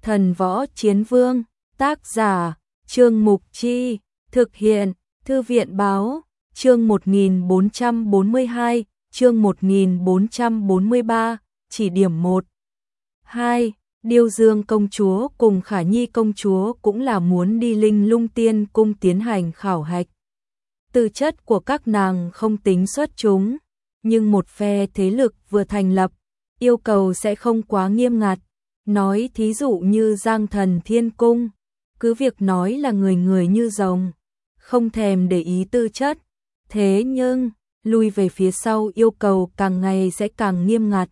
Thần Võ Chiến Vương, tác giả, Trương Mục Chi, thực hiện, Thư viện Báo, chương 1442, chương 1443, chỉ điểm 1. 2. Điêu Dương công chúa cùng Khả Nhi công chúa cũng là muốn đi Linh Lung Tiên cung tiến hành khảo hạch. Tư chất của các nàng không tính xuất chúng, nhưng một phe thế lực vừa thành lập, yêu cầu sẽ không quá nghiêm ngặt. Nói thí dụ như Giang Thần Thiên Cung, cứ việc nói là người người như rồng, không thèm để ý tư chất. Thế nhưng, lui về phía sau yêu cầu càng ngày sẽ càng nghiêm ngặt.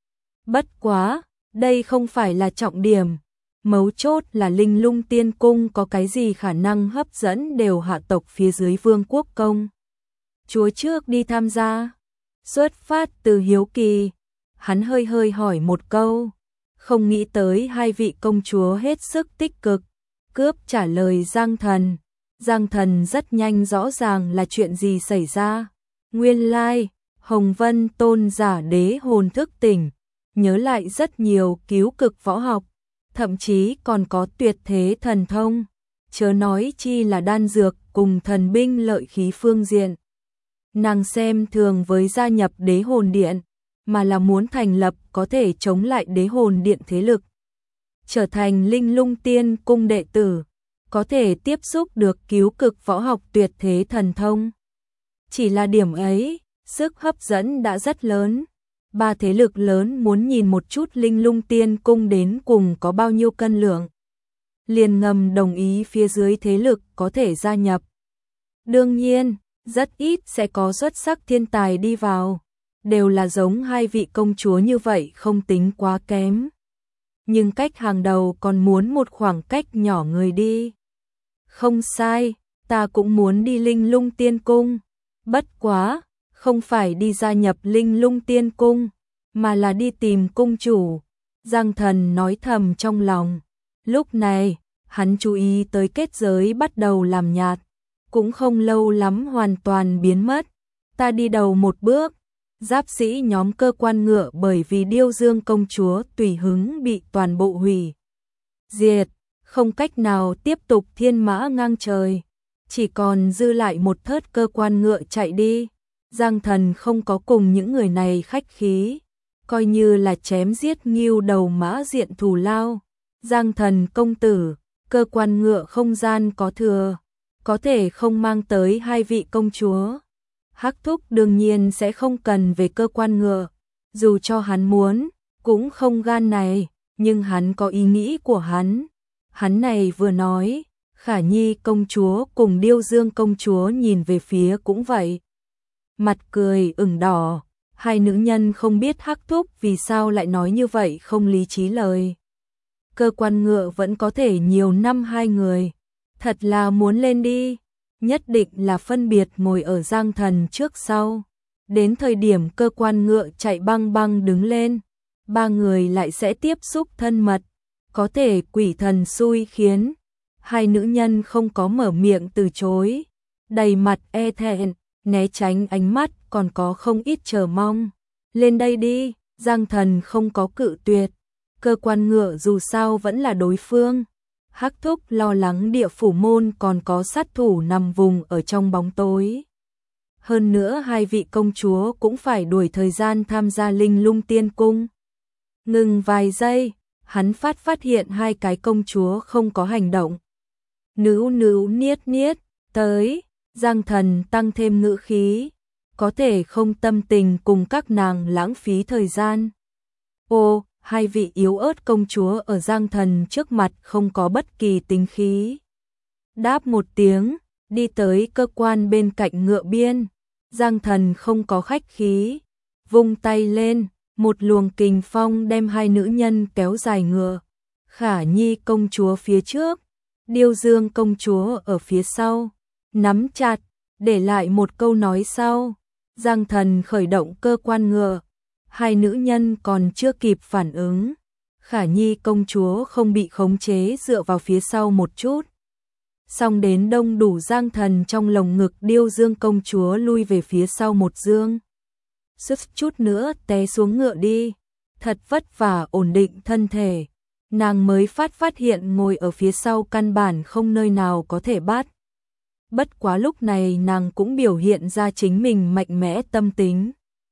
Bất quá, đây không phải là trọng điểm. Mấu chốt là Linh Lung Tiên Cung có cái gì khả năng hấp dẫn đều hạ tộc phía dưới Vương quốc công chúa trước đi tham gia. Xuất phát từ hiếu kỳ, hắn hơi hỏi một câu, không nghĩ tới hai vị công chúa hết sức tích cực, cướp trả lời Giang Thần. Giang Thần rất nhanh rõ ràng là chuyện gì xảy ra. Nguyên lai, Hồng Vân tôn giả đế hồn thức tỉnh, nhớ lại rất nhiều cứu cực võ học, thậm chí còn có tuyệt thế thần thông, chớ nói chi là đan dược cùng thần binh lợi khí phương diện. Nàng xem thường với gia nhập đế hồn điện, mà là muốn thành lập có thể chống lại đế hồn điện thế lực. Trở thành Linh Lung Tiên cung đệ tử, có thể tiếp xúc được cứu cực võ học tuyệt thế thần thông. Chỉ là điểm ấy, sức hấp dẫn đã rất lớn. Ba thế lực lớn muốn nhìn một chút Linh Lung Tiên cung đến cùng có bao nhiêu cân lượng, liền ngầm đồng ý phía dưới thế lực có thể gia nhập. Đương nhiên, rất ít sẽ có xuất sắc thiên tài đi vào, đều là giống hai vị công chúa như vậy không tính quá kém. Nhưng cách hàng đầu còn muốn một khoảng cách nhỏ người đi. Không sai, ta cũng muốn đi Linh Lung Tiên cung, bất quá, không phải đi gia nhập Linh Lung Tiên cung, mà là đi tìm cung chủ. Giang Thần nói thầm trong lòng. Lúc này, hắn chú ý tới kết giới bắt đầu làm nhạt, cũng không lâu lắm hoàn toàn biến mất. Ta đi đầu một bước. Giáp sĩ nhóm cơ quan ngựa bởi vì Điêu Dương công chúa tùy hứng bị toàn bộ hủy diệt, không cách nào tiếp tục thiên mã ngang trời, chỉ còn dư lại một thớt cơ quan ngựa chạy đi. Giang Thần không có cùng những người này khách khí, coi như là chém giết nghêu đầu mã diện thù lao. Giang Thần công tử, cơ quan ngựa không gian có thừa, có thể không mang tới hai vị công chúa. Hắc Thúc đương nhiên sẽ không cần về cơ quan ngựa, dù cho hắn muốn, cũng không gan này, nhưng hắn có ý nghĩ của hắn. Hắn này vừa nói, Khả Nhi công chúa cùng Điêu Dương công chúa nhìn về phía cũng vậy. Mặt cười ửng đỏ, hai nữ nhân không biết Hắc Thúc vì sao lại nói như vậy không lý trí lời. Cơ quan ngựa vẫn có thể nhiều năm hai người, thật là muốn lên đi. Nhất định là phân biệt ngồi ở Giang Thần trước sau. Đến thời điểm cơ quan ngựa chạy băng băng đứng lên, ba người lại sẽ tiếp xúc thân mật, có thể quỷ thần xui khiến. Hai nữ nhân không có mở miệng từ chối, đầy mặt e thẹn, né tránh ánh mắt còn có không ít chờ mong. Lên đây đi, Giang Thần không có cự tuyệt, cơ quan ngựa dù sao vẫn là đối phương. Hắc Thúc lo lắng địa phủ môn còn có sát thủ nằm vùng ở trong bóng tối. Hơn nữa hai vị công chúa cũng phải đuổi thời gian tham gia Linh Lung Tiên cung. Ngừng vài giây, hắn phát hiện hai cái công chúa không có hành động. Nữ niết, tới, Giang Thần tăng thêm ngữ khí, có thể không tâm tình cùng các nàng lãng phí thời gian. Ô, hai vị yếu ớt công chúa ở Giang Thần trước mặt không có bất kỳ tính khí. Đáp một tiếng, đi tới cơ quan bên cạnh ngựa biên. Giang Thần không có khách khí, vung tay lên, một luồng kình phong đem hai nữ nhân kéo dài ngựa. Khả Nhi công chúa phía trước, Điêu Dương công chúa ở phía sau, nắm chặt, để lại một câu nói sau. Giang Thần khởi động cơ quan ngựa. Hai nữ nhân còn chưa kịp phản ứng, Khả Nhi công chúa không bị khống chế dựa vào phía sau một chút. Xong đến đông đủ Giang Thần trong lồng ngực Điêu Dương công chúa lui về phía sau một dương. Sức chút nữa té xuống ngựa đi, thật vất vả ổn định thân thể. nàng mới phát hiện ngồi ở phía sau căn bản không nơi nào có thể bắt. Bất quá lúc này nàng cũng biểu hiện ra chính mình mạnh mẽ tâm tính.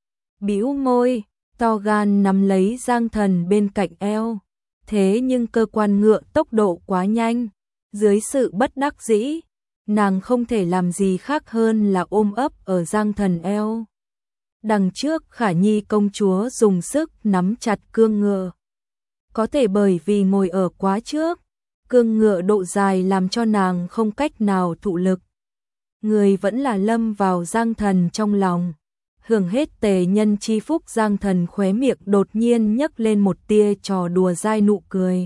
Bĩu môi, to gan nắm lấy Giang Thần bên cạnh eo. Thế nhưng cơ quan ngựa tốc độ quá nhanh, dưới sự bất đắc dĩ, nàng không thể làm gì khác hơn là ôm ấp ở Giang Thần eo. Đằng trước Khả Nhi công chúa dùng sức nắm chặt cương ngựa. Có thể bởi vì ngồi ở quá trước, cương ngựa độ dài làm cho nàng không cách nào thụ lực. Người vẫn là lâm vào Giang Thần trong lòng. Hưởng hết tề nhân chi phúc, Giang Thần khóe miệng đột nhiên nhấc lên một tia trò đùa dai nụ cười.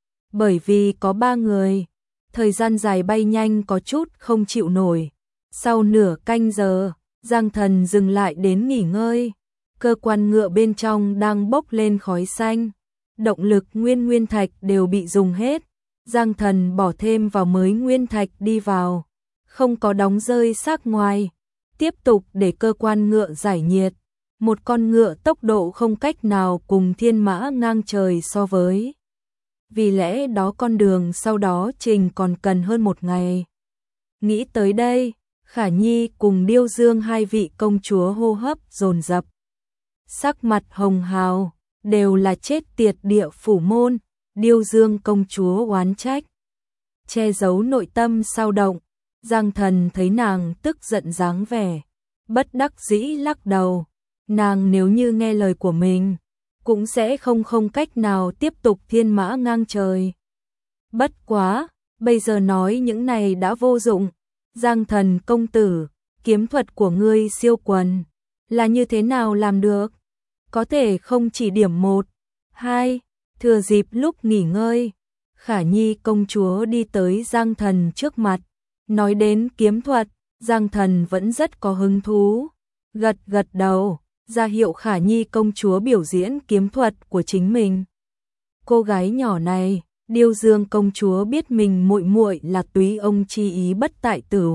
Bởi vì có 3 người, thời gian dài bay nhanh có chút không chịu nổi. Sau nửa canh giờ, Giang Thần dừng lại đến nghỉ ngơi. Cơ quan ngựa bên trong đang bốc lên khói xanh. Động lực nguyên thạch đều bị dùng hết. Giang Thần bỏ thêm vào mới nguyên thạch đi vào, không có đóng rơi xác ngoài. Tiếp tục để cơ quan ngựa giải nhiệt. Một con ngựa tốc độ không cách nào cùng thiên mã ngang trời so với. Vì lẽ đó con đường sau đó trình còn cần hơn 1 ngày. Nghĩ tới đây, Khả Nhi cùng Điêu Dương hai vị công chúa hô hấp dồn dập. Sắc mặt hồng hào, đều là chết tiệt địa phủ môn. Điêu Dương công chúa oán trách, che giấu nội tâm sao động. Giang Thần thấy nàng tức giận dáng vẻ, bất đắc dĩ lắc đầu. Nàng nếu như nghe lời của mình, cũng sẽ không cách nào tiếp tục thiên mã ngang trời. Bất quá, bây giờ nói những này đã vô dụng. Giang Thần công tử, kiếm thuật của ngươi siêu quần, là như thế nào làm được? Có thể không chỉ điểm 1, 2, thừa dịp lúc nghỉ ngơi, Khả Nhi công chúa đi tới Giang Thần trước mặt. Nói đến kiếm thuật, Giang Thần vẫn rất có hứng thú. Gật đầu, ra hiệu Khả Nhi công chúa biểu diễn kiếm thuật của chính mình. Cô gái nhỏ này, Điêu Dương công chúa biết mình muội muội là túy ông chi ý bất tại tử.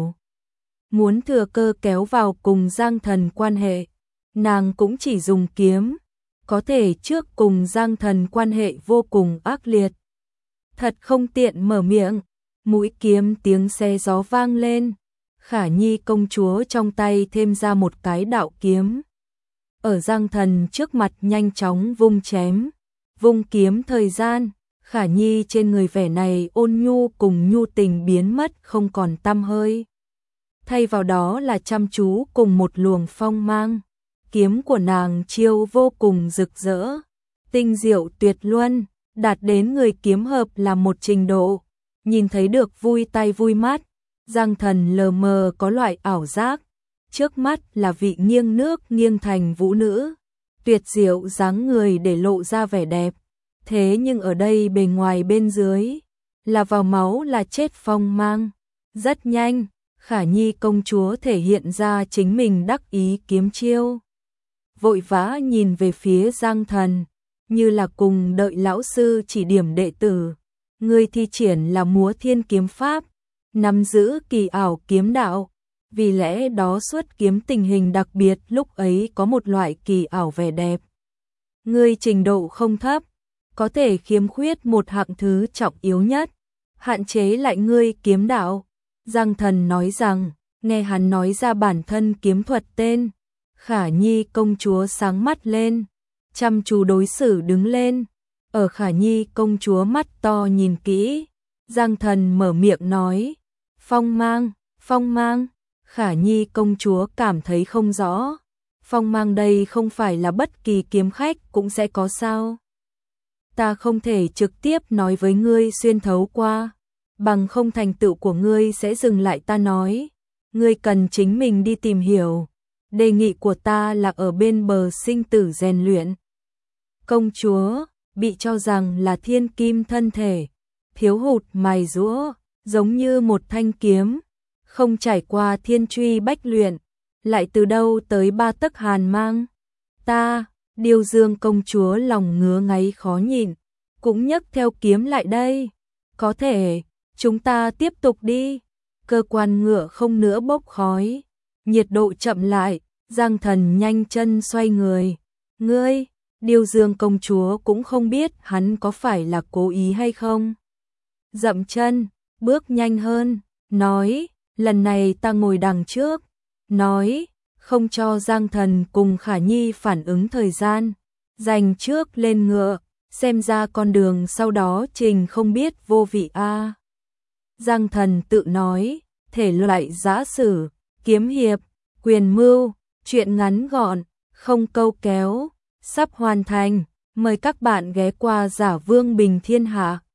Muốn thừa cơ kéo vào cùng Giang Thần quan hệ, nàng cũng chỉ dùng kiếm. Có thể trước cùng Giang Thần quan hệ vô cùng ác liệt. Thật không tiện mở miệng. Mũi kiếm tiếng xe gió vang lên. Khả Nhi công chúa trong tay thêm ra một cái đạo kiếm. Ở Giang Thần trước mặt nhanh chóng vung chém. Vung kiếm thời gian, Khả Nhi trên người vẻ này ôn nhu cùng nhu tình biến mất không còn tăm hơi. Thay vào đó là chăm chú cùng một luồng phong mang. Kiếm của nàng chiêu vô cùng rực rỡ, tinh diệu tuyệt luân, đạt đến người kiếm hợp là một trình độ. Nhìn thấy được vui tay vui mắt, Giang Thần lờ mờ có loại ảo giác. Trước mắt là vị nghiêng nước nghiêng thành vũ nữ, tuyệt diệu dáng người để lộ ra vẻ đẹp. Thế nhưng ở đây bề ngoài bên dưới, là vào máu là chết phong mang. Rất nhanh, Khả Nhi công chúa thể hiện ra chính mình đắc ý kiếm chiêu. Vội vã nhìn về phía Giang Thần, như là cùng đợi lão sư chỉ điểm đệ tử. Người thi triển là múa thiên kiếm pháp, nắm giữ kỳ ảo kiếm đạo. Vì lẽ đó xuất kiếm tình hình đặc biệt lúc ấy có một loại kỳ ảo vẻ đẹp. Ngươi trình độ không thấp, có thể khiếm khuyết một hạng thứ trọng yếu nhất, hạn chế lại ngươi kiếm đạo. Giang Thần nói rằng, nghe hắn nói ra bản thân kiếm thuật tên. Khả Nhi công chúa sáng mắt lên, chăm chú đối xử đứng lên. Ở Khả Nhi công chúa mắt to nhìn kỹ, Giang Thần mở miệng nói, phong mang. Khả Nhi công chúa cảm thấy không rõ, phong mang đây không phải là bất kỳ kiếm khách cũng sẽ có sao? Ta không thể trực tiếp nói với ngươi xuyên thấu qua, bằng không thành tựu của ngươi sẽ dừng lại. Ta nói, ngươi cần chính mình đi tìm hiểu. Đề nghị của ta là ở bên bờ sinh tử rèn luyện. Công chúa bị cho rằng là thiên kim thân thể, thiếu hụt mài giũa, giống như một thanh kiếm, không trải qua thiên truy bách luyện, lại từ đâu tới 3 tấc hàn mang. Ta, Điêu Dương công chúa lòng ngứa ngáy khó nhịn, cũng nhấc theo kiếm lại đây. Có thể, chúng ta tiếp tục đi. Cơ quan ngựa không nữa bốc khói, nhiệt độ chậm lại, Giang Thần nhanh chân xoay người. Ngươi, Điêu Dương công chúa cũng không biết hắn có phải là cố ý hay không. Dậm chân, bước nhanh hơn, nói, lần này ta ngồi đằng trước, nói, không cho Giang Thần cùng Khả Nhi phản ứng thời gian, giành trước lên ngựa, xem ra con đường sau đó trình không biết vô vị a. Giang Thần tự nói, thể loại giã sử, kiếm hiệp, quyền mưu, chuyện ngắn gọn, không câu kéo, sắp hoàn thành, mời các bạn ghé qua Giả Vương Bình Thiên Hạ.